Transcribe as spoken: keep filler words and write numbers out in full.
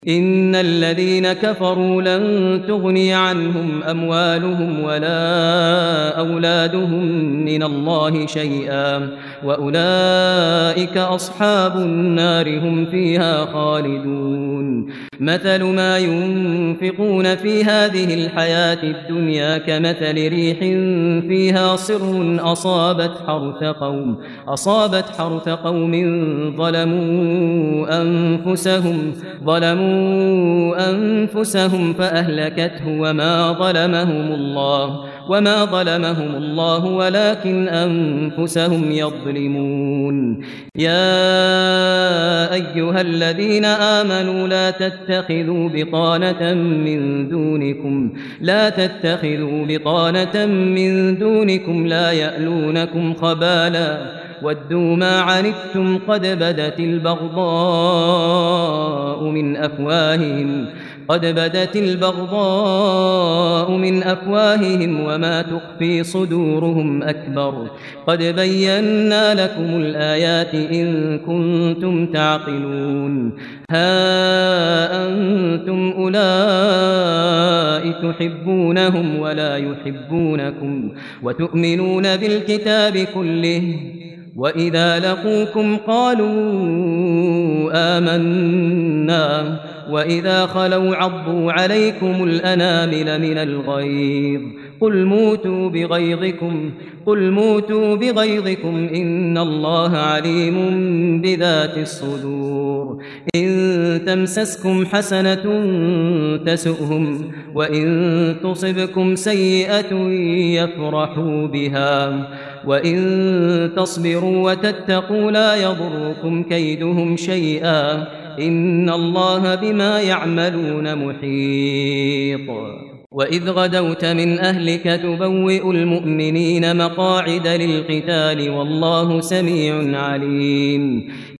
إن الذين كفروا لن تغني عنهم أموالهم ولا أولادهم من الله شيئا وأولئك أصحاب النار هم فيها خالدون مثل ما ينفقون في هذه الحياة الدنيا كمثل ريح فيها صر أصابت حرث قوم أصابت حرث قوم ظلموا أنفسهم ظلموا أنفسهم فأهلكته وما ظلمهم الله وما ظلمهم الله ولكن أنفسهم يظلمون يا أيها الذين آمنوا لا تتخذوا بطانة من دونكم لا تتخذوا بطانة من دونكم لا يألونكم خبالا ودوا ما عنتم قد بدت البغضاء من أفواههم قد بدت البغضاء من أفواههم وما تخفي صدورهم أكبر قد بينا لكم الآيات إن كنتم تعقلون ها أنتم أولئك تحبونهم ولا يحبونكم وتؤمنون بالكتاب كله وإذا لقوكم قالوا آمنا وإذا خلوا عضوا عليكم الأنامل من الغيظ قل موتوا بغيظكم قل موتوا بغيظكم إن الله عليم بذات الصدور إن تمسسكم حسنة تسؤهم وإن تصبكم سيئة يفرحوا بها وإن تصبروا وتتقوا لا يضركم كيدهم شيئا إن الله بما يعملون محيط وإذ غدوت من أهلك تبوئ المؤمنين مقاعد للقتال والله سميع عليم